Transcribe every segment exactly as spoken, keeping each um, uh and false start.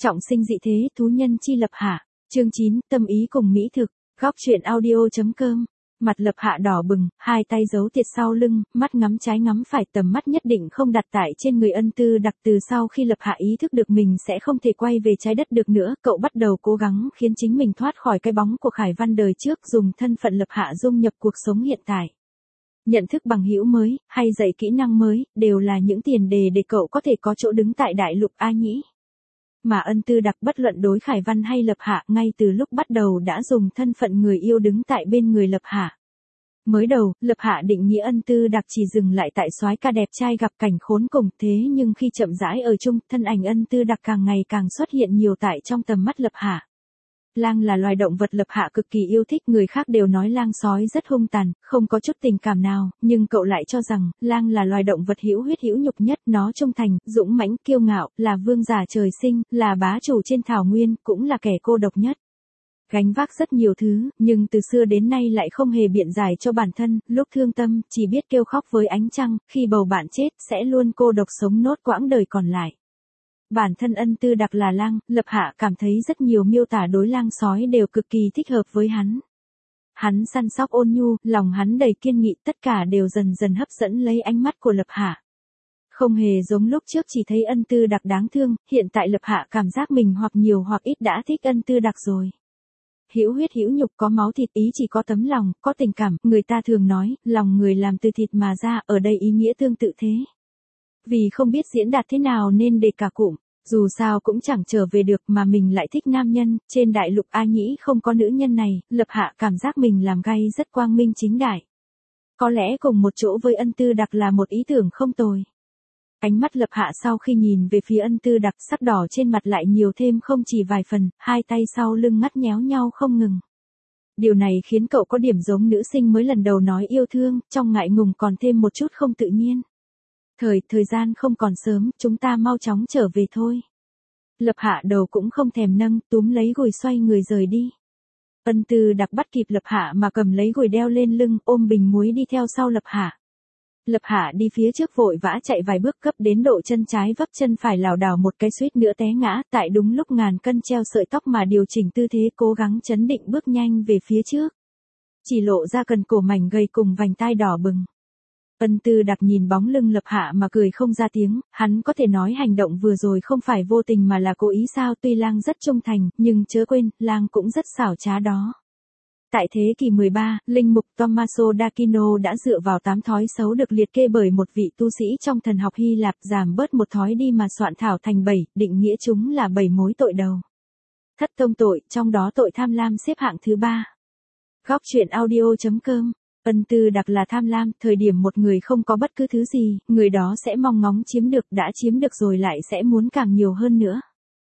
Trọng sinh dị thế, thú nhân chi Lập Hạ. Chương chín, tâm ý cùng mỹ thực. Góc truyện audio.com. Mặt Lập Hạ đỏ bừng, hai tay giấu tiệt sau lưng, mắt ngắm trái ngắm phải, tầm mắt nhất định không đặt tại trên người Ân Tư Đặc. Từ sau khi Lập Hạ ý thức được mình sẽ không thể quay về trái đất được nữa, cậu bắt đầu cố gắng khiến chính mình thoát khỏi cái bóng của Khải Văn đời trước, dùng thân phận Lập Hạ dung nhập cuộc sống hiện tại. Nhận thức bằng hữu mới, hay dạy kỹ năng mới, đều là những tiền đề để cậu có thể có chỗ đứng tại đại lục A Nhĩ. Mà Ân Tư Đặc bất luận đối Khải Văn hay Lập Hạ, ngay từ lúc bắt đầu đã dùng thân phận người yêu đứng tại bên người Lập Hạ. Mới đầu, Lập Hạ định nghĩa Ân Tư Đặc chỉ dừng lại tại soái ca đẹp trai gặp cảnh khốn cùng, thế nhưng khi chậm rãi ở chung, thân ảnh Ân Tư Đặc càng ngày càng xuất hiện nhiều tại trong tầm mắt Lập Hạ. Lang là loài động vật Lập Hạ cực kỳ yêu thích, người khác đều nói lang sói rất hung tàn, không có chút tình cảm nào, nhưng cậu lại cho rằng, lang là loài động vật hữu huyết hữu nhục nhất, nó trung thành, dũng mãnh, kiêu ngạo, là vương giả trời sinh, là bá chủ trên thảo nguyên, cũng là kẻ cô độc nhất. Gánh vác rất nhiều thứ, nhưng từ xưa đến nay lại không hề biện giải cho bản thân, lúc thương tâm, chỉ biết kêu khóc với ánh trăng, khi bầu bạn chết, sẽ luôn cô độc sống nốt quãng đời còn lại. Bản thân Ân Tư Đặc là lang, Lập Hạ cảm thấy rất nhiều miêu tả đối lang sói đều cực kỳ thích hợp với hắn. Hắn săn sóc ôn nhu, lòng hắn đầy kiên nghị, tất cả đều dần dần hấp dẫn lấy ánh mắt của Lập Hạ. Không hề giống lúc trước chỉ thấy Ân Tư Đặc đáng thương, hiện tại Lập Hạ cảm giác mình hoặc nhiều hoặc ít đã thích Ân Tư Đặc rồi. Hữu huyết hữu nhục, có máu thịt, ý chỉ có tấm lòng, có tình cảm, người ta thường nói, lòng người làm từ thịt mà ra, ở đây ý nghĩa tương tự thế. Vì không biết diễn đạt thế nào nên để cả cụm, dù sao cũng chẳng trở về được, mà mình lại thích nam nhân, trên đại lục A Nhĩ không có nữ nhân này, Lập Hạ cảm giác mình làm gay rất quang minh chính đại. Có lẽ cùng một chỗ với Ân Tư Đặc là một ý tưởng không tồi. Ánh mắt Lập Hạ sau khi nhìn về phía Ân Tư Đặc, sắc đỏ trên mặt lại nhiều thêm không chỉ vài phần, hai tay sau lưng ngắt nhéo nhau không ngừng. Điều này khiến cậu có điểm giống nữ sinh mới lần đầu nói yêu thương, trong ngại ngùng còn thêm một chút không tự nhiên. Thời, thời gian không còn sớm, chúng ta mau chóng trở về thôi. Lập Hạ đầu cũng không thèm nâng, túm lấy gùi xoay người rời đi. Ân Tư Đặc bắt kịp Lập Hạ mà cầm lấy gùi đeo lên lưng, ôm bình muối đi theo sau Lập Hạ. Lập Hạ đi phía trước vội vã chạy vài bước, cấp đến độ chân trái vấp chân phải lảo đảo một cái suýt nữa té ngã, tại đúng lúc ngàn cân treo sợi tóc mà điều chỉnh tư thế, cố gắng chấn định bước nhanh về phía trước. Chỉ lộ ra cần cổ mảnh gầy cùng vành tai đỏ bừng. Ân Tư Đặc nhìn bóng lưng Lập Hạ mà cười không ra tiếng, hắn có thể nói hành động vừa rồi không phải vô tình mà là cố ý sao, tuy lang rất trung thành, nhưng chớ quên, lang cũng rất xảo trá đó. Tại thế kỷ mười ba, linh mục Tommaso d'Aquino đã dựa vào tám thói xấu được liệt kê bởi một vị tu sĩ trong thần học Hy Lạp, giảm bớt một thói đi mà soạn thảo thành bảy, định nghĩa chúng là bảy mối tội đầu. Thất tông tội, trong đó tội tham lam xếp hạng thứ ba. Góc truyện audio.com. Ân Tư Đặc là tham lam, thời điểm một người không có bất cứ thứ gì, người đó sẽ mong ngóng chiếm được, đã chiếm được rồi lại sẽ muốn càng nhiều hơn nữa.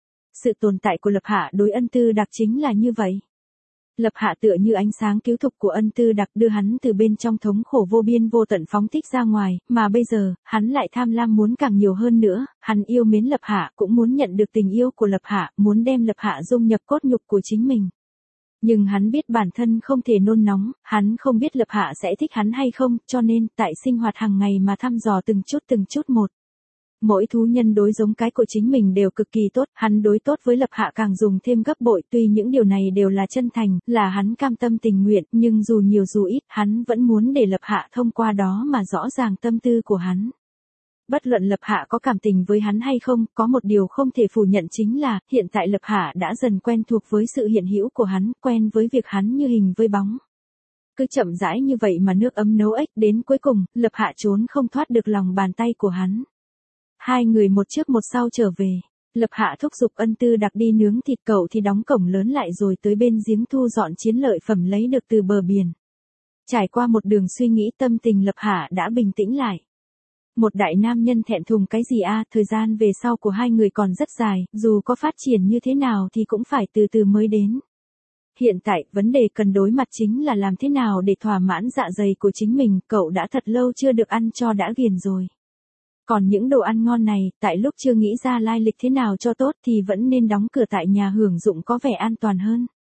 Sự tồn tại của Lập Hạ đối Ân Tư Đặc chính là như vậy. Lập Hạ tựa như ánh sáng cứu thục của Ân Tư Đặc, đưa hắn từ bên trong thống khổ vô biên vô tận phóng thích ra ngoài, mà bây giờ, hắn lại tham lam muốn càng nhiều hơn nữa, hắn yêu mến Lập Hạ, cũng muốn nhận được tình yêu của Lập Hạ, muốn đem Lập Hạ dung nhập cốt nhục của chính mình. Nhưng hắn biết bản thân không thể nôn nóng, hắn không biết Lập Hạ sẽ thích hắn hay không, cho nên, tại sinh hoạt hàng ngày mà thăm dò từng chút từng chút một. Mỗi thú nhân đối giống cái của chính mình đều cực kỳ tốt, hắn đối tốt với Lập Hạ càng dùng thêm gấp bội, tuy những điều này đều là chân thành, là hắn cam tâm tình nguyện, nhưng dù nhiều dù ít, hắn vẫn muốn để Lập Hạ thông qua đó mà rõ ràng tâm tư của hắn. Bất luận Lập Hạ có cảm tình với hắn hay không, có một điều không thể phủ nhận chính là, hiện tại Lập Hạ đã dần quen thuộc với sự hiện hữu của hắn, quen với việc hắn như hình với bóng. Cứ chậm rãi như vậy mà nước ấm nấu ếch, đến cuối cùng, Lập Hạ trốn không thoát được lòng bàn tay của hắn. Hai người một trước một sau trở về. Lập Hạ thúc giục Ân Tư Đặc đi nướng thịt, cậu thì đóng cổng lớn lại rồi tới bên giếng thu dọn chiến lợi phẩm lấy được từ bờ biển. Trải qua một đường suy nghĩ, tâm tình Lập Hạ đã bình tĩnh lại. Một đại nam nhân thẹn thùng cái gì a, thời gian về sau của hai người còn rất dài, dù có phát triển như thế nào thì cũng phải từ từ mới đến. Hiện tại, vấn đề cần đối mặt chính là làm thế nào để thỏa mãn dạ dày của chính mình, cậu đã thật lâu chưa được ăn cho đã ghiền rồi. Còn những đồ ăn ngon này, tại lúc chưa nghĩ ra lai lịch thế nào cho tốt thì vẫn nên đóng cửa tại nhà hưởng dụng có vẻ an toàn hơn.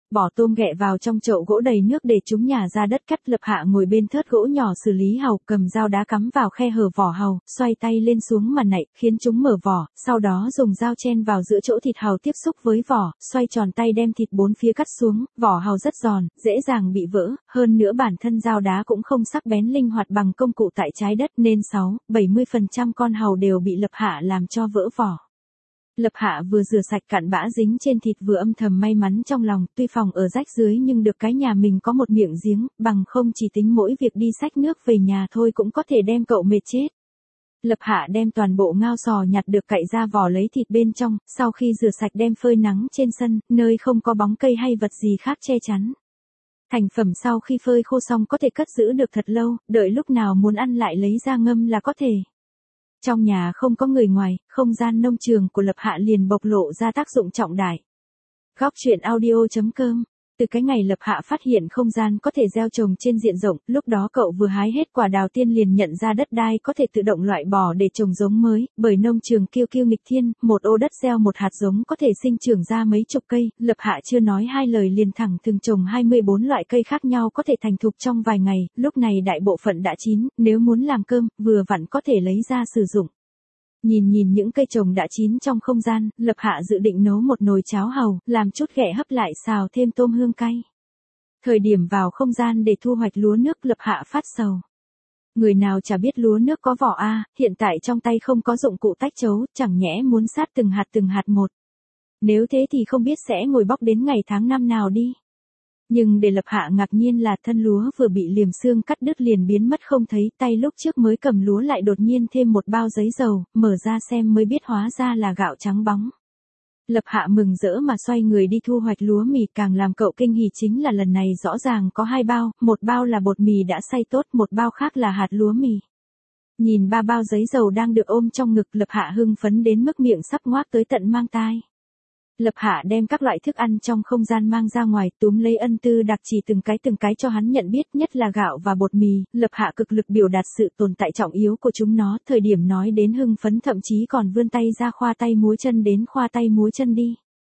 Bỏ tôm ghẹ vào trong chậu gỗ đầy nước để chúng nhả ra đất cắt. Lập Hạ ngồi bên thớt gỗ nhỏ xử lý hàu, cầm dao đá cắm vào khe hở vỏ hàu, xoay tay lên xuống mà nạy, khiến chúng mở vỏ, sau đó dùng dao chen vào giữa chỗ thịt hàu tiếp xúc với vỏ, xoay tròn tay đem thịt bốn phía cắt xuống. Vỏ hàu rất giòn, dễ dàng bị vỡ, hơn nữa bản thân dao đá cũng không sắc bén linh hoạt bằng công cụ tại trái đất nên sáu đến bảy mươi phần trăm con hàu đều bị Lập Hạ làm cho vỡ vỏ. Lập Hạ vừa rửa sạch cặn bã dính trên thịt vừa âm thầm may mắn trong lòng, tuy phòng ở rách dưới nhưng được cái nhà mình có một miệng giếng, bằng không chỉ tính mỗi việc đi xách nước về nhà thôi cũng có thể đem cậu mệt chết. Lập Hạ đem toàn bộ ngao sò nhặt được cạy ra vỏ lấy thịt bên trong, sau khi rửa sạch đem phơi nắng trên sân, nơi không có bóng cây hay vật gì khác che chắn. Thành phẩm sau khi phơi khô xong có thể cất giữ được thật lâu, đợi lúc nào muốn ăn lại lấy ra ngâm là có thể. Trong nhà không có người ngoài, không gian nông trường của Lập Hạ liền bộc lộ ra tác dụng trọng đại. Góc truyện audio chấm com. Từ cái ngày Lập Hạ phát hiện không gian có thể gieo trồng trên diện rộng, lúc đó cậu vừa hái hết quả đào tiên liền nhận ra đất đai có thể tự động loại bỏ để trồng giống mới, bởi nông trường kiêu kiêu nghịch thiên, một ô đất gieo một hạt giống có thể sinh trưởng ra mấy chục cây. Lập Hạ chưa nói hai lời liền thẳng thừng trồng hai mươi bốn loại cây khác nhau có thể thành thục trong vài ngày, lúc này đại bộ phận đã chín, nếu muốn làm cơm, vừa vặn có thể lấy ra sử dụng. Nhìn nhìn những cây trồng đã chín trong không gian, Lập Hạ dự định nấu một nồi cháo hàu, làm chút ghẹ hấp lại xào thêm tôm hương cay. Thời điểm vào không gian để thu hoạch lúa nước, Lập Hạ phát sầu. Người nào chả biết lúa nước có vỏ a, hiện tại trong tay không có dụng cụ tách chấu, chẳng nhẽ muốn sát từng hạt từng hạt một. Nếu thế thì không biết sẽ ngồi bóc đến ngày tháng năm nào đi. Nhưng để Lập Hạ ngạc nhiên là thân lúa vừa bị liềm xương cắt đứt liền biến mất không thấy, tay lúc trước mới cầm lúa lại đột nhiên thêm một bao giấy dầu, mở ra xem mới biết hóa ra là gạo trắng bóng. Lập Hạ mừng rỡ mà xoay người đi thu hoạch lúa mì, càng làm cậu kinh hỉ chính là lần này rõ ràng có hai bao, một bao là bột mì đã xay tốt, một bao khác là hạt lúa mì. Nhìn ba bao giấy dầu đang được ôm trong ngực, Lập Hạ hưng phấn đến mức miệng sắp ngoác tới tận mang tai. Lập Hạ đem các loại thức ăn trong không gian mang ra ngoài, túm lấy Ân Tư Đặc chỉ từng cái từng cái cho hắn nhận biết, nhất là gạo và bột mì. Lập Hạ cực lực biểu đạt sự tồn tại trọng yếu của chúng nó, thời điểm nói đến hưng phấn thậm chí còn vươn tay ra khoa tay múa chân đến khoa tay múa chân đi.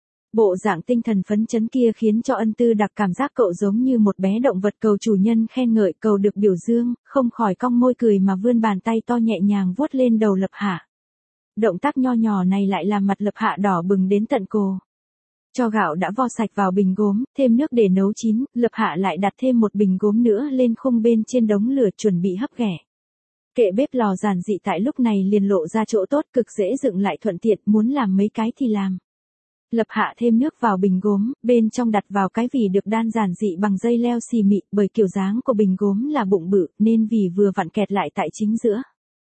Bộ dạng tinh thần phấn chấn kia khiến cho Ân Tư Đặc cảm giác cậu giống như một bé động vật cầu chủ nhân khen ngợi, cầu được biểu dương, không khỏi cong môi cười mà vươn bàn tay to nhẹ nhàng vuốt lên đầu Lập Hạ. Động tác nho nhỏ này lại làm mặt Lập Hạ đỏ bừng đến tận cổ. Cho gạo đã vo sạch vào bình gốm, thêm nước để nấu chín, Lập Hạ lại đặt thêm một bình gốm nữa lên khung bên trên đống lửa chuẩn bị hấp ghẻ. Kệ bếp lò giản dị tại lúc này liền lộ ra chỗ tốt, cực dễ dựng lại thuận tiện, muốn làm mấy cái thì làm. Lập Hạ thêm nước vào bình gốm, bên trong đặt vào cái vỉ được đan giản dị bằng dây leo xì mịn, bởi kiểu dáng của bình gốm là bụng bự nên vỉ vừa vặn kẹt lại tại chính giữa.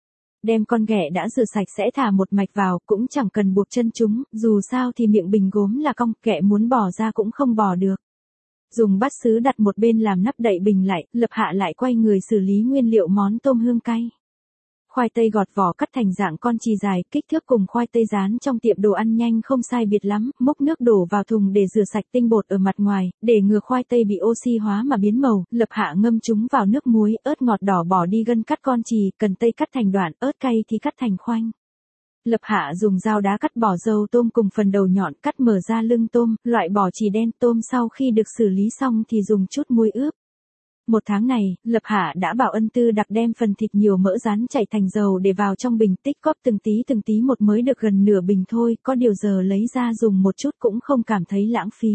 Đem con ghẻ đã rửa sạch sẽ thả một mạch vào, cũng chẳng cần buộc chân chúng, dù sao thì miệng bình gốm là cong, ghẻ muốn bỏ ra cũng không bỏ được. Dùng bát sứ đặt một bên làm nắp đậy bình lại, Lập Hạ lại quay người xử lý nguyên liệu món tôm hương cay. Khoai tây gọt vỏ cắt thành dạng con chì dài, kích thước cùng khoai tây rán trong tiệm đồ ăn nhanh không sai biệt lắm, múc nước đổ vào thùng để rửa sạch tinh bột ở mặt ngoài, để ngừa khoai tây bị oxy hóa mà biến màu. Lập Hạ ngâm chúng vào nước muối, ớt ngọt đỏ bỏ đi gân cắt con chì, cần tây cắt thành đoạn, ớt cay thì cắt thành khoanh. Lập Hạ dùng dao đá cắt bỏ dâu tôm cùng phần đầu nhọn, cắt mở ra lưng tôm, loại bỏ chì đen tôm, sau khi được xử lý xong thì dùng chút muối ướp. Một tháng này, Lập Hạ đã bảo Ân Tư Đặc đem phần thịt nhiều mỡ rán chảy thành dầu để vào trong bình, tích góp từng tí từng tí một mới được gần nửa bình thôi, có điều giờ lấy ra dùng một chút cũng không cảm thấy lãng phí.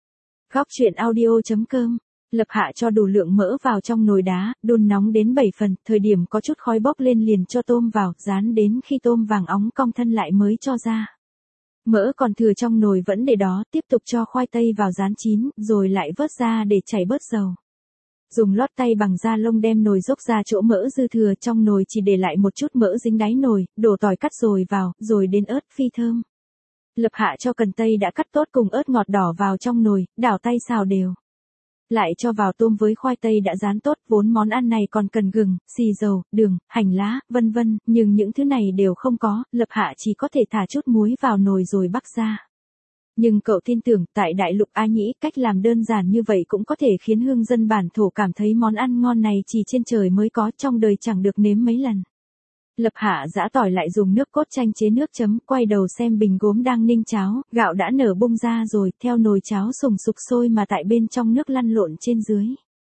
Góc truyện audio chấm com. Lập Hạ cho đủ lượng mỡ vào trong nồi đá, đun nóng đến bảy phần, thời điểm có chút khói bốc lên liền cho tôm vào, rán đến khi tôm vàng óng cong thân lại mới cho ra. Mỡ còn thừa trong nồi vẫn để đó, tiếp tục cho khoai tây vào rán chín, rồi lại vớt ra để chảy bớt dầu. Dùng lót tay bằng da lông đem nồi dốc ra chỗ mỡ dư thừa, trong nồi chỉ để lại một chút mỡ dính đáy nồi, đổ tỏi cắt rồi vào, rồi đến ớt phi thơm. Lập Hạ cho cần tây đã cắt tốt cùng ớt ngọt đỏ vào trong nồi, đảo tay xào đều. Lại cho vào tôm với khoai tây đã rán tốt, vốn món ăn này còn cần gừng, xì dầu, đường, hành lá, vân vân, nhưng những thứ này đều không có, Lập Hạ chỉ có thể thả chút muối vào nồi rồi bắc ra. Nhưng cậu tin tưởng, tại đại lục A Nhĩ, cách làm đơn giản như vậy cũng có thể khiến hương dân bản thổ cảm thấy món ăn ngon này chỉ trên trời mới có, trong đời chẳng được nếm mấy lần. Lập Hạ giã tỏi lại dùng nước cốt chanh chế nước chấm, quay đầu xem bình gốm đang ninh cháo, gạo đã nở bung ra rồi, theo nồi cháo sùng sục sôi mà tại bên trong nước lăn lộn trên dưới.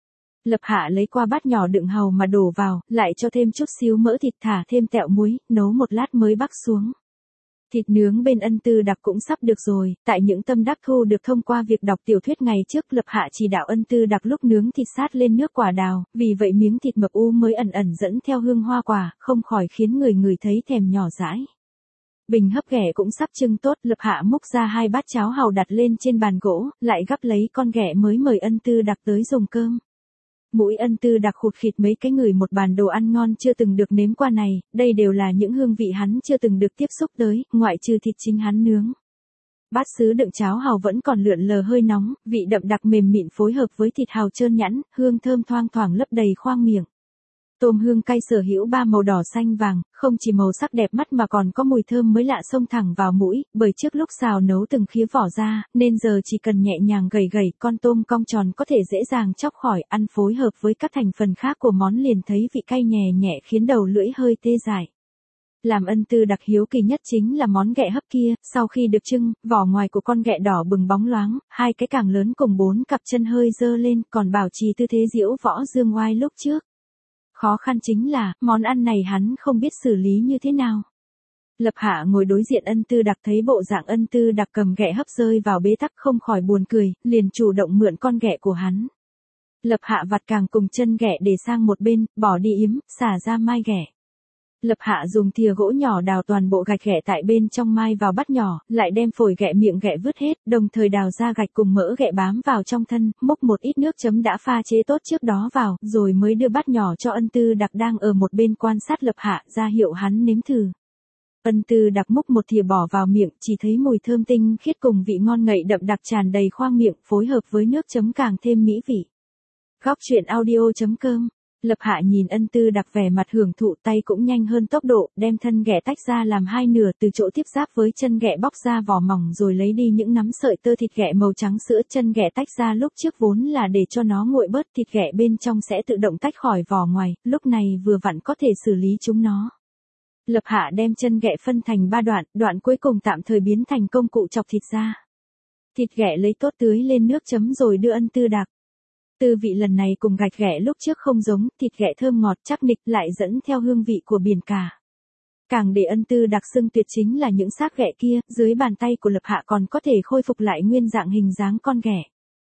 Lập Hạ lấy qua bát nhỏ đựng hàu mà đổ vào, lại cho thêm chút xíu mỡ thịt thả thêm tẹo muối, nấu một lát mới bắc xuống. Thịt nướng bên ân tư đặc cũng sắp được rồi, tại những tâm đắc thu được thông qua việc đọc tiểu thuyết ngày trước, Lập Hạ chỉ đạo ân tư đặc lúc nướng thịt sát lên nước quả đào, vì vậy miếng thịt mập u mới ẩn ẩn dẫn theo hương hoa quả, không khỏi khiến người người thấy thèm nhỏ dãi. Bình hấp ghẻ cũng sắp trưng tốt, Lập Hạ múc ra hai bát cháo hàu đặt lên trên bàn gỗ, lại gắp lấy con ghẻ mới mời ân tư đặc tới dùng cơm. Mũi ân tư đặc khụt khịt mấy cái ngửi một bàn đồ ăn ngon chưa từng được nếm qua này, đây đều là những hương vị hắn chưa từng được tiếp xúc tới, ngoại trừ thịt chính hắn nướng. Bát sứ đựng cháo hàu vẫn còn lượn lờ hơi nóng, vị đậm đặc mềm mịn phối hợp với thịt hàu trơn nhẵn, hương thơm thoang thoảng lấp đầy khoang miệng. Tôm hương cay sở hữu ba màu đỏ xanh vàng, không chỉ màu sắc đẹp mắt mà còn có mùi thơm mới lạ xông thẳng vào mũi, bởi trước lúc xào nấu từng khía vỏ ra, nên giờ chỉ cần nhẹ nhàng gẩy gẩy con tôm cong tròn có thể dễ dàng chóc khỏi, ăn phối hợp với các thành phần khác của món liền thấy vị cay nhẹ nhẹ khiến đầu lưỡi hơi tê dại. Làm ân tư đặc hiếu kỳ nhất chính là món ghẹ hấp kia, sau khi được trưng, vỏ ngoài của con ghẹ đỏ bừng bóng loáng, hai cái càng lớn cùng bốn cặp chân hơi dơ lên, còn bảo trì tư thế diễu võ dương oai lúc trước. Khó khăn chính là, món ăn này hắn không biết xử lý như thế nào. Lập Hạ ngồi đối diện ân tư đặc thấy bộ dạng ân tư đặc cầm ghẹ hấp rơi vào bế tắc không khỏi buồn cười, liền chủ động mượn con ghẹ của hắn. Lập Hạ vặt càng cùng chân ghẹ để sang một bên, bỏ đi yếm, xả ra mai ghẹ. Lập Hạ dùng thìa gỗ nhỏ đào toàn bộ gạch ghẹ tại bên trong mai vào bát nhỏ, lại đem phổi ghẹ miệng ghẹ vứt hết, đồng thời đào ra gạch cùng mỡ ghẹ bám vào trong thân, múc một ít nước chấm đã pha chế tốt trước đó vào, rồi mới đưa bát nhỏ cho ân tư đặc đang ở một bên quan sát Lập Hạ, ra hiệu hắn nếm thử. Ân tư đặc múc một thìa bỏ vào miệng, chỉ thấy mùi thơm tinh khiết cùng vị ngon ngậy đậm đặc tràn đầy khoang miệng, phối hợp với nước chấm càng thêm mỹ vị. Góc truyện audio chấm com. Lập Hạ nhìn ân tư đặc vẻ mặt hưởng thụ, tay cũng nhanh hơn tốc độ, đem thân ghẹ tách ra làm hai nửa, từ chỗ tiếp giáp với chân ghẹ bóc ra vỏ mỏng rồi lấy đi những nắm sợi tơ thịt ghẹ màu trắng sữa. Chân ghẹ tách ra lúc trước vốn là để cho nó nguội bớt, thịt ghẹ bên trong sẽ tự động tách khỏi vỏ ngoài, lúc này vừa vặn có thể xử lý chúng nó. Lập Hạ đem chân ghẹ phân thành ba đoạn, đoạn cuối cùng tạm thời biến thành công cụ chọc thịt ra. Thịt ghẹ lấy tốt tưới lên nước chấm rồi đưa ân tư đặc. Tư vị lần này cùng gạch ghẹ lúc trước không giống, thịt ghẹ thơm ngọt chắc nịch lại dẫn theo hương vị của biển cả. Càng để ân tư đặc xưng tuyệt chính là những xác ghẹ kia, dưới bàn tay của Lập Hạ còn có thể khôi phục lại nguyên dạng hình dáng con ghẹ.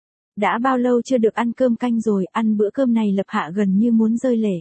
Đã bao lâu chưa được ăn cơm canh rồi, ăn bữa cơm này Lập Hạ gần như muốn rơi lệ.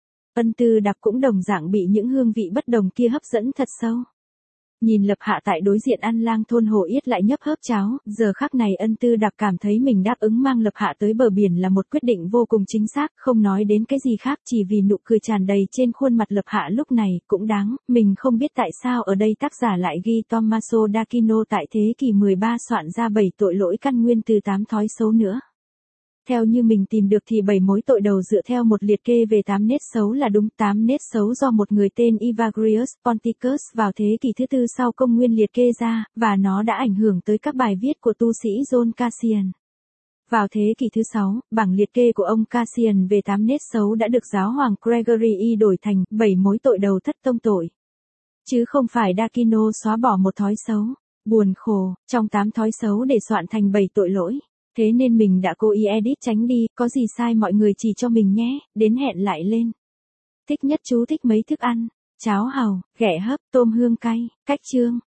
Ân tư đặc cũng đồng dạng bị những hương vị bất đồng kia hấp dẫn thật sâu. Nhìn Lập Hạ tại đối diện ăn lang thôn hồ yết lại nhấp hớp cháo, giờ khắc này ân tư đặc cảm thấy mình đáp ứng mang Lập Hạ tới bờ biển là một quyết định vô cùng chính xác, không nói đến cái gì khác, chỉ vì nụ cười tràn đầy trên khuôn mặt Lập Hạ lúc này, cũng đáng, mình không biết tại sao ở đây tác giả lại ghi Tommaso d'Aquino tại thế kỷ mười ba soạn ra bảy tội lỗi căn nguyên từ tám thói xấu nữa. Theo như mình tìm được thì bảy mối tội đầu dựa theo một liệt kê về tám nết xấu là đúng. Tám nết xấu do một người tên Evagrius Ponticus vào thế kỷ thứ tư sau công nguyên liệt kê ra, và nó đã ảnh hưởng tới các bài viết của tu sĩ John Cassian. Vào thế kỷ thứ sáu, bảng liệt kê của ông Cassian về tám nết xấu đã được giáo hoàng Gregory y đổi thành bảy mối tội đầu thất tông tội. Chứ không phải d'Aquino xóa bỏ một thói xấu. Buồn khổ, trong tám thói xấu để soạn thành bảy tội lỗi. Thế nên mình đã cố ý edit tránh đi, có gì sai mọi người chỉ cho mình nhé, đến hẹn lại lên. Thích nhất chú thích mấy thức ăn, cháo hàu, ghẹ hấp, tôm hương cay, cách chương.